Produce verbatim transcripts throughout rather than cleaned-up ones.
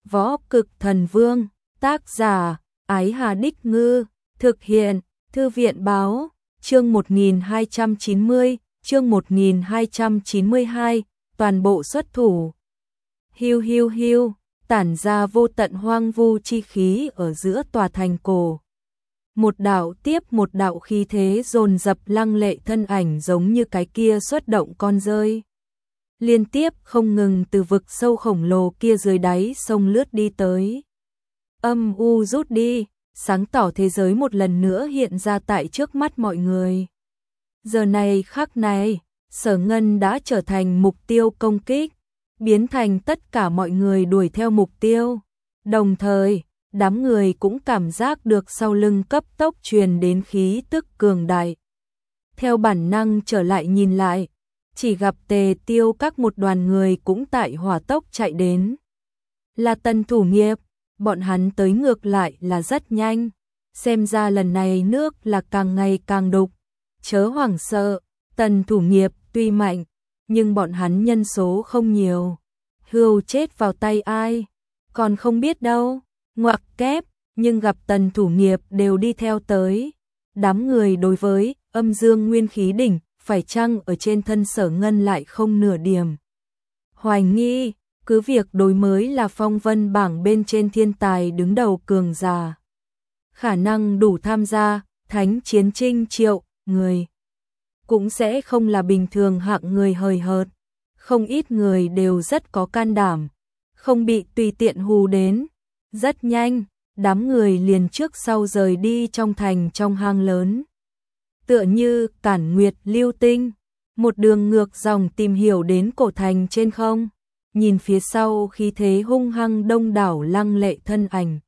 Võ Cực Thần Vương, tác giả, Ái Hà Đích Ngư, thực hiện, Thư viện Báo, chương một nghìn hai trăm chín mươi, chương một nghìn hai trăm chín mươi hai, toàn bộ xuất thủ. Hiu hiu hiu, tản ra vô tận hoang vu chi khí ở giữa tòa thành cổ. Một đạo tiếp một đạo khí thế dồn dập lăng lệ, thân ảnh giống như cái kia xuất động con rơi. Liên tiếp không ngừng từ vực sâu khổng lồ kia dưới đáy sông lướt đi tới. Âm u rút đi, sáng tỏ thế giới một lần nữa hiện ra tại trước mắt mọi người. Giờ này khắc này, Sở Ngân đã trở thành mục tiêu công kích, biến thành tất cả mọi người đuổi theo mục tiêu. Đồng thời, đám người cũng cảm giác được sau lưng cấp tốc truyền đến khí tức cường đại. Theo bản năng trở lại nhìn lại, chỉ gặp Tề Tiêu các một đoàn người cũng tại hỏa tốc chạy đến. Là Tần Thủ Nghiệp, bọn hắn tới ngược lại là rất nhanh. Xem ra lần này nước là càng ngày càng đục. Chớ hoảng sợ, Tần Thủ Nghiệp tuy mạnh, nhưng bọn hắn nhân số không nhiều. Hưu chết vào tay ai, còn không biết đâu. Ngoặc kép, nhưng gặp Tần Thủ Nghiệp đều đi theo tới. Đám người đối với âm dương nguyên khí đỉnh, phải chăng ở trên thân Sở Ngân lại không nửa điểm hoài nghi, cứ việc đối mới là phong vân bảng bên trên thiên tài đứng đầu cường giả. Khả năng đủ tham gia, thánh chiến trinh triệu, người. Cũng sẽ không là bình thường hạng người hời hợt. Không ít người đều rất có can đảm, không bị tùy tiện hù đến. Rất nhanh, đám người liền trước sau rời đi trong thành trong hang lớn. Tựa như cản nguyệt lưu tinh, một đường ngược dòng tìm hiểu đến cổ thành trên không. Nhìn phía sau khí thế hung hăng đông đảo lăng lệ thân ảnh.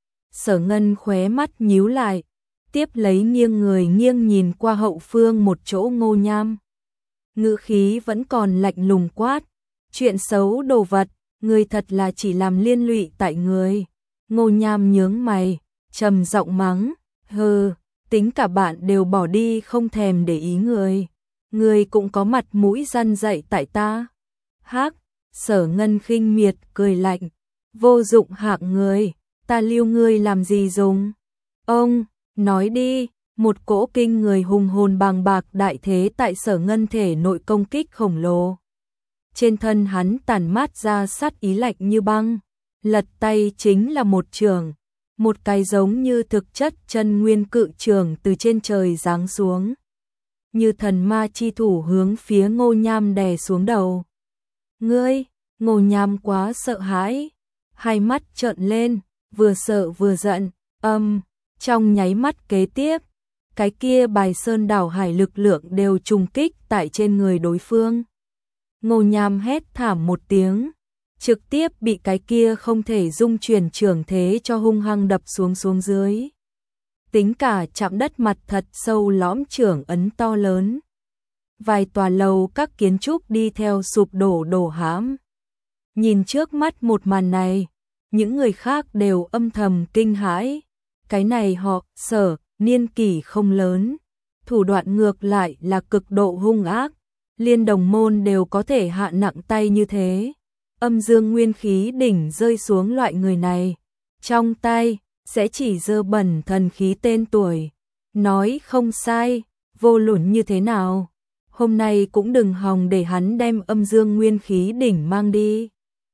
Sở Ngân khóe mắt nhíu lại, tiếp lấy nghiêng người nghiêng nhìn qua hậu phương một chỗ Ngô Nham. Ngữ khí vẫn còn lạnh lùng quát, chuyện xấu đồ vật, người thật là chỉ làm liên lụy tại người. Ngô Nham nhướng mày, trầm giọng mắng, hừ, tính cả bạn đều bỏ đi không thèm để ý người. Người cũng có mặt mũi răn dạy tại ta. Hắc, Sở Ngân khinh miệt cười lạnh, vô dụng hạng người, ta lưu ngươi làm gì dùng. Ông, nói đi, một cỗ kinh người hùng hồn bàng bạc đại thế tại Sở Ngân thể nội công kích khổng lồ. Trên thân hắn tản mát ra sát ý lạnh như băng, lật tay chính là một trường, một cái giống như thực chất chân nguyên cự trường từ trên trời giáng xuống. Như thần ma chi thủ hướng phía Ngô Nham đè xuống đầu. Ngươi, Ngô Nham quá sợ hãi, hai mắt trợn lên, vừa sợ vừa giận, âm, trong nháy mắt kế tiếp, cái kia bài sơn đảo hải lực lượng đều trùng kích tại trên người đối phương. Ngô Nham hét thảm một tiếng, trực tiếp bị cái kia không thể dung chuyển trường thế cho hung hăng đập xuống xuống dưới. Tính cả chạm đất mặt thật sâu lõm trưởng ấn to lớn. Vài tòa lầu các kiến trúc đi theo sụp đổ đổ hãm. Nhìn trước mắt một màn này, những người khác đều âm thầm kinh hãi. Cái này họ, Sở, niên kỷ không lớn, thủ đoạn ngược lại là cực độ hung ác. Liên đồng môn đều có thể hạ nặng tay như thế. Âm dương nguyên khí đỉnh rơi xuống loại người này, trong tay sẽ chỉ dơ bẩn thần khí tên tuổi. Nói không sai, vô luận như thế nào, hôm nay cũng đừng hòng để hắn đem âm dương nguyên khí đỉnh mang đi.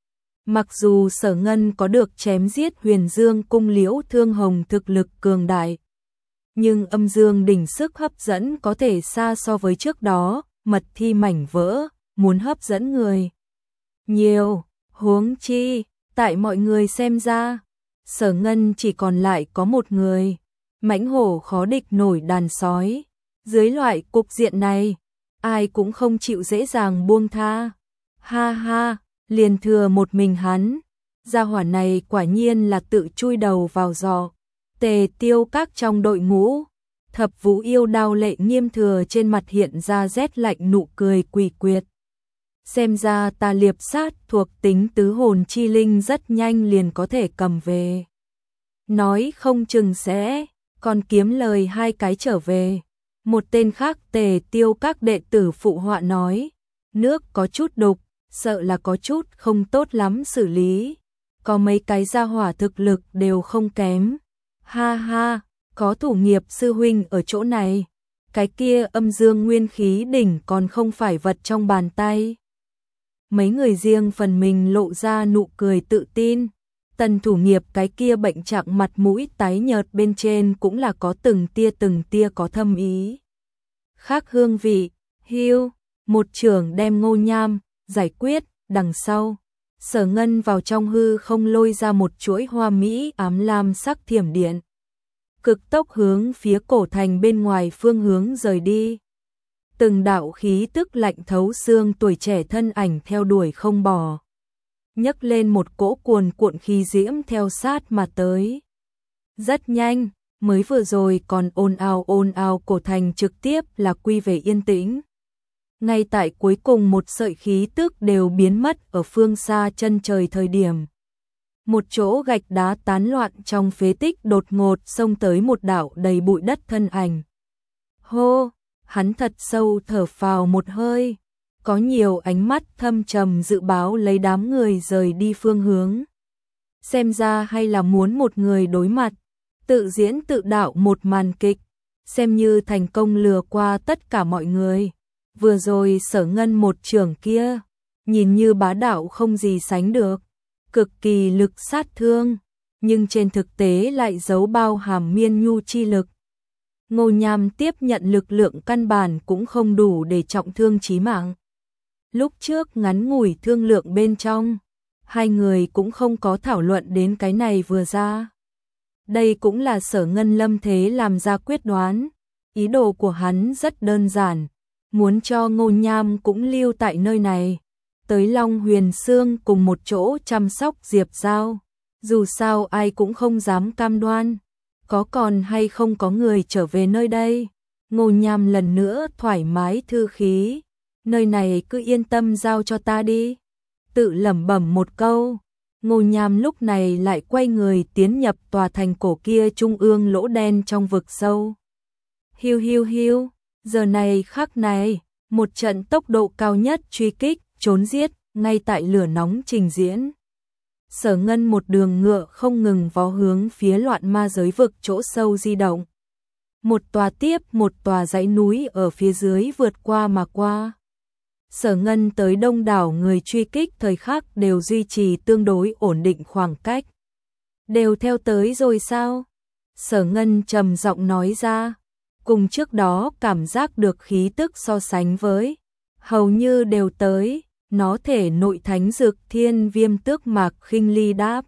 Mặc dù Sở Ngân có được chém giết Huyền Dương cung Liễu Thương Hồng thực lực cường đại, nhưng âm dương đỉnh sức hấp dẫn có thể xa so với trước đó, mật thi mảnh vỡ, muốn hấp dẫn người nhiều, huống chi, tại mọi người xem ra, Sở Ngân chỉ còn lại có một người, mãnh hổ khó địch nổi đàn sói. Dưới loại cục diện này, ai cũng không chịu dễ dàng buông tha. Ha ha, liền thừa một mình hắn, gia hỏa này quả nhiên là tự chui đầu vào giò. Tề Tiêu các trong đội ngũ, Thập Vũ Yêu Đao Lệ Nghiêm Thừa trên mặt hiện ra rét lạnh nụ cười quỷ quyệt. Xem ra ta liệp sát thuộc tính tứ hồn chi linh rất nhanh liền có thể cầm về. Nói không chừng sẽ còn kiếm lời hai cái trở về. Một tên khác Tề Tiêu các đệ tử phụ họa nói, nước có chút đục, sợ là có chút không tốt lắm xử lý. có mấy cái gia hỏa thực lực đều không kém. Ha ha, có thủ nghiệp sư huynh ở chỗ này, cái kia âm dương nguyên khí đỉnh còn không phải vật trong bàn tay. Mấy người riêng phần mình lộ ra nụ cười tự tin. Tần thủ nghiệp cái kia bệnh trạng mặt mũi tái nhợt bên trên cũng là có từng tia từng tia có thâm ý. Khác hương vị, hưu, một trưởng đem Ngô Nham giải quyết, đằng sau. Sở Ngân vào trong hư không lôi ra một chuỗi hoa mỹ ám lam sắc thiểm điện. Cực tốc hướng phía cổ thành bên ngoài phương hướng rời đi. Từng đạo khí tức lạnh thấu xương tuổi trẻ thân ảnh theo đuổi không bỏ. Nhấc lên một cỗ cuồn cuộn khí diễm theo sát mà tới. Rất nhanh, mới vừa rồi còn ồn ào ồn ào cổ thành trực tiếp là quy về yên tĩnh. Ngay tại cuối cùng một sợi khí tức đều biến mất ở phương xa chân trời thời điểm. Một chỗ gạch đá tán loạn trong phế tích đột ngột xông tới một đạo đầy bụi đất thân ảnh. Hô, hắn thật sâu thở phào một hơi. Có nhiều ánh mắt thâm trầm dự báo lấy đám người rời đi phương hướng. Xem ra hay là muốn một người đối mặt, tự diễn tự đạo một màn kịch, xem như thành công lừa qua tất cả mọi người. Vừa rồi Sở Ngân một trưởng kia, nhìn như bá đạo không gì sánh được, cực kỳ lực sát thương, nhưng trên thực tế lại giấu bao hàm miên nhu chi lực. Ngô Nham tiếp nhận lực lượng căn bản cũng không đủ để trọng thương chí mạng. Lúc trước ngắn ngủi thương lượng bên trong, hai người cũng không có thảo luận đến cái này vừa ra. Đây cũng là Sở Ngân lâm thế làm ra quyết đoán. Ý đồ của hắn rất đơn giản, muốn cho Ngô Nham cũng lưu tại nơi này, tới Long Huyền Sương cùng một chỗ chăm sóc Diệp Giao. Dù sao ai cũng không dám cam đoan, có còn hay không có người trở về nơi đây. Ngô Nham lần nữa thoải mái thư khí, nơi này cứ yên tâm giao cho ta đi. Tự lẩm bẩm một câu, Ngô Nham lúc này lại quay người tiến nhập tòa thành cổ kia trung ương lỗ đen trong vực sâu. Hiu hiu hiu, giờ này khắc này, một trận tốc độ cao nhất truy kích, trốn giết, ngay tại lửa nóng trình diễn. Sở Ngân một đường ngựa không ngừng vó hướng phía loạn ma giới vực chỗ sâu di động. Một tòa tiếp một tòa dãy núi ở phía dưới vượt qua mà qua. Sở Ngân tới đông đảo người truy kích thời khắc đều duy trì tương đối ổn định khoảng cách. Đều theo tới rồi sao? Sở Ngân trầm giọng nói ra, cùng trước đó cảm giác được khí tức so sánh với, hầu như đều tới, nó thể nội thánh dược thiên viêm tước mạc khinh ly đáp.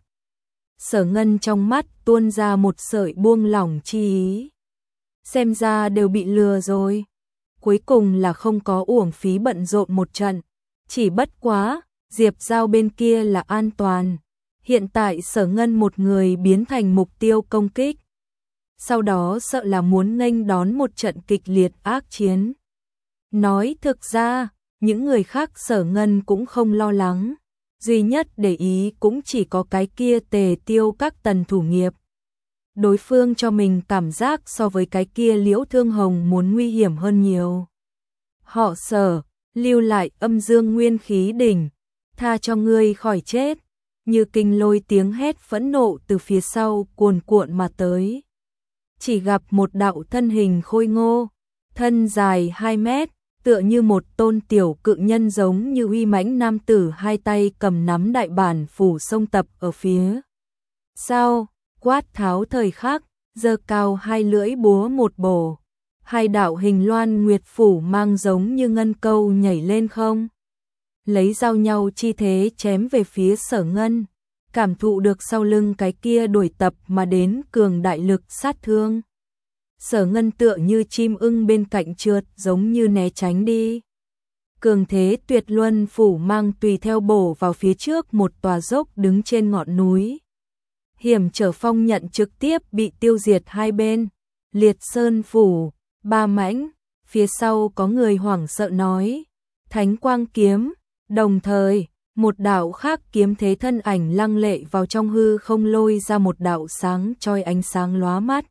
Sở Ngân trong mắt tuôn ra một sợi buông lỏng chi ý. Xem ra đều bị lừa rồi. Cuối cùng là không có uổng phí bận rộn một trận. Chỉ bất quá, Diệp Giao bên kia là an toàn. Hiện tại Sở Ngân một người biến thành mục tiêu công kích. Sau đó sợ là muốn nghênh đón một trận kịch liệt ác chiến. Nói thực ra, những người khác Sở Ngân cũng không lo lắng. Duy nhất để ý cũng chỉ có cái kia Tề Tiêu các tần thủ nghiệp. Đối phương cho mình cảm giác so với cái kia Liễu Thương Hồng muốn nguy hiểm hơn nhiều. Họ Sở, lưu lại âm dương nguyên khí đỉnh, tha cho ngươi khỏi chết. Như kinh lôi tiếng hét phẫn nộ từ phía sau cuồn cuộn mà tới. Chỉ gặp một đạo thân hình khôi ngô, thân dài hai mét, tựa như một tôn tiểu cự nhân giống như uy mãnh nam tử, hai tay cầm nắm đại bản phủ sông tập ở phía sau, quát tháo thời khắc, giơ cao hai lưỡi búa một bổ, hai đạo hình loan nguyệt phủ mang giống như ngân câu nhảy lên không, lấy giao nhau chi thế chém về phía Sở Ngân, cảm thụ được sau lưng cái kia đuổi tập mà đến cường đại lực sát thương. Sở Ngân tựa như chim ưng bên cạnh trượt, giống như né tránh đi. Cường thế tuyệt luân phủ mang tùy theo bổ vào phía trước một tòa dốc đứng trên ngọn núi. Hiểm trở phong nhận trực tiếp bị tiêu diệt hai bên. Liệt sơn phủ, ba mãnh, phía sau có người hoảng sợ nói. Thánh quang kiếm, đồng thời, một đạo khác kiếm thế thân ảnh lăng lệ vào trong hư không lôi ra một đạo sáng chói ánh sáng lóa mắt.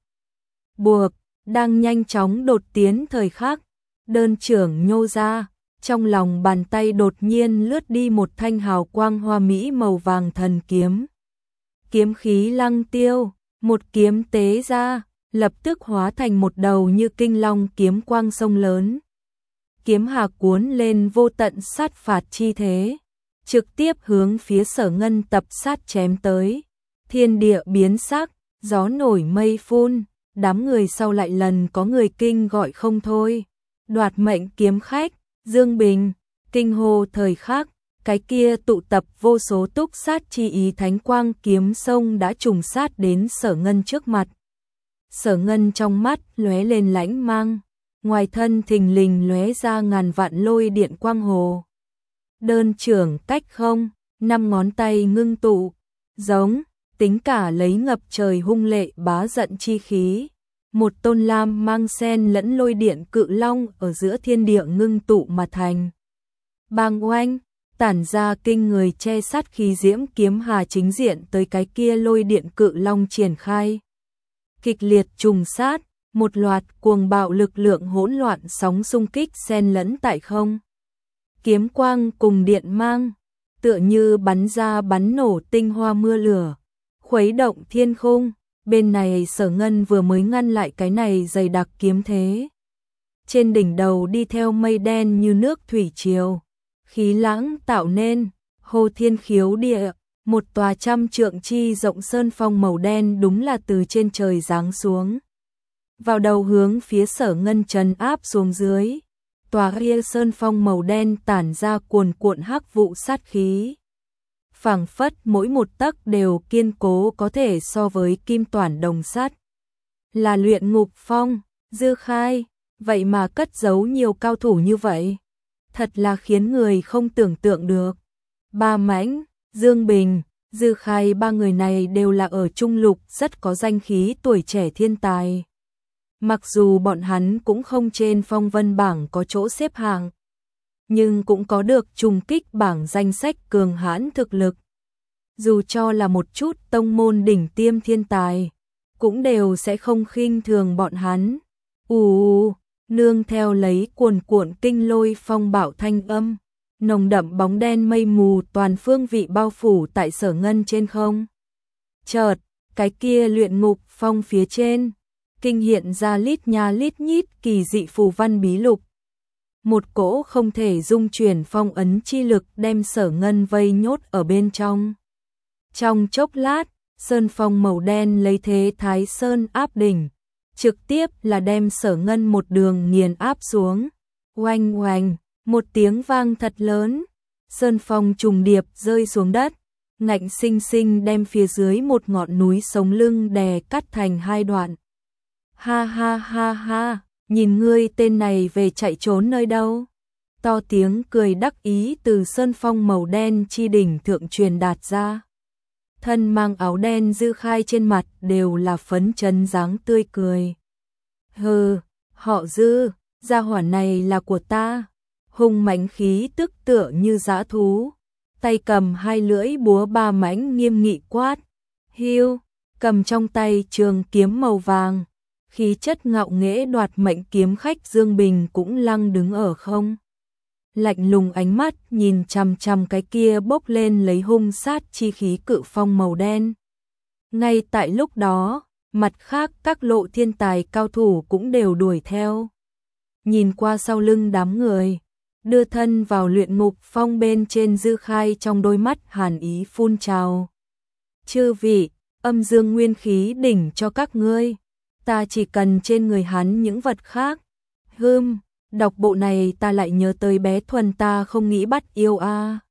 Buộc, đang nhanh chóng đột tiến thời khắc, đơn trưởng nhô ra, trong lòng bàn tay đột nhiên lướt đi một thanh hào quang hoa mỹ màu vàng thần kiếm, kiếm khí lăng tiêu, một kiếm tế ra, lập tức hóa thành một đầu như kinh long kiếm quang sông lớn. Kiếm hà cuốn lên vô tận sát phạt chi thế, trực tiếp hướng phía Sở Ngân tập sát chém tới. Thiên địa biến sắc, gió nổi mây phun, đám người sau lại lần có người kinh gọi không thôi. Đoạt mệnh kiếm khách, Dương Bình, kinh hô thời khắc, cái kia tụ tập vô số túc sát chi ý thánh quang kiếm sông đã trùng sát đến Sở Ngân trước mặt. Sở Ngân trong mắt lóe lên lãnh mang, ngoài thân thình lình lóe ra ngàn vạn lôi điện quang hồ. Đơn trưởng cách không, năm ngón tay ngưng tụ, giống, tính cả lấy ngập trời hung lệ bá giận chi khí. Một tôn lam mang sen lẫn lôi điện cự long ở giữa thiên địa ngưng tụ mà thành. Bang oanh, tản ra kinh người che sát khí diễm kiếm hà chính diện tới cái kia lôi điện cự long triển khai. Kịch liệt trùng sát, một loạt cuồng bạo lực lượng hỗn loạn sóng xung kích xen lẫn tại không. Kiếm quang cùng điện mang, tựa như bắn ra bắn nổ tinh hoa mưa lửa, khuấy động thiên khung. Bên này Sở Ngân vừa mới ngăn lại cái này dày đặc kiếm thế. Trên đỉnh đầu đi theo mây đen như nước thủy triều, khí lãng tạo nên, hồ thiên khiếu địa, một tòa trăm trượng chi rộng sơn phong màu đen đúng là từ trên trời giáng xuống. Vào đầu hướng phía Sở Ngân trấn áp xuống dưới, tòa kia sơn phong màu đen tản ra cuồn cuộn hắc vụ sát khí. Phảng phất mỗi một tấc đều kiên cố có thể so với kim toản đồng sắt. Là luyện ngục phong, Dư Khai, vậy mà cất giấu nhiều cao thủ như vậy. Thật là khiến người không tưởng tượng được. Ba Mãnh, Dương Bình, Dư Khai ba người này đều là ở trung lục rất có danh khí tuổi trẻ thiên tài. Mặc dù bọn hắn cũng không trên phong vân bảng có chỗ xếp hạng, nhưng cũng có được trùng kích bảng danh sách cường hãn thực lực. Dù cho là một chút tông môn đỉnh tiêm thiên tài, cũng đều sẽ không khinh thường bọn hắn. Ù, nương theo lấy cuồn cuộn kinh lôi phong bạo thanh âm, nồng đậm bóng đen mây mù toàn phương vị bao phủ tại Sở Ngân trên không. Chợt, cái kia luyện ngục phong phía trên, kinh hiện ra lít nha lít nhít kỳ dị phù văn bí lục. Một cỗ không thể dung chuyển phong ấn chi lực đem Sở Ngân vây nhốt ở bên trong. Trong chốc lát, sơn phong màu đen lấy thế Thái Sơn áp đỉnh, trực tiếp là đem Sở Ngân một đường nghiền áp xuống. Oanh oanh, một tiếng vang thật lớn, sơn phong trùng điệp rơi xuống đất, ngạnh sinh sinh đem phía dưới một ngọn núi sống lưng đè cắt thành hai đoạn. Ha ha ha ha, nhìn ngươi tên này về chạy trốn nơi đâu? To tiếng cười đắc ý từ sơn phong màu đen chi đỉnh thượng truyền đạt ra. Thân mang áo đen Dư Khai trên mặt đều là phấn chấn dáng tươi cười. Hừ, họ Dư, gia hỏa này là của ta. Hung mãnh khí tức tựa như dã thú, tay cầm hai lưỡi búa ba mãnh nghiêm nghị quát. Hiu, cầm trong tay trường kiếm màu vàng, khí chất ngạo nghễ đoạt mệnh kiếm khách Dương Bình cũng lăng đứng ở không. Lạnh lùng ánh mắt nhìn chằm chằm cái kia bốc lên lấy hung sát chi khí cự phong màu đen. Ngay tại lúc đó, mặt khác các lộ thiên tài cao thủ cũng đều đuổi theo. Nhìn qua sau lưng đám người, đưa thân vào luyện ngục phong bên trên Dư Khai trong đôi mắt hàn ý phun trào. Chư vị, âm dương nguyên khí đỉnh cho các ngươi, ta chỉ cần trên người hắn những vật khác. Hừm, đọc bộ này ta lại nhớ tới bé Thuần ta không nghĩ bắt yêu a. À.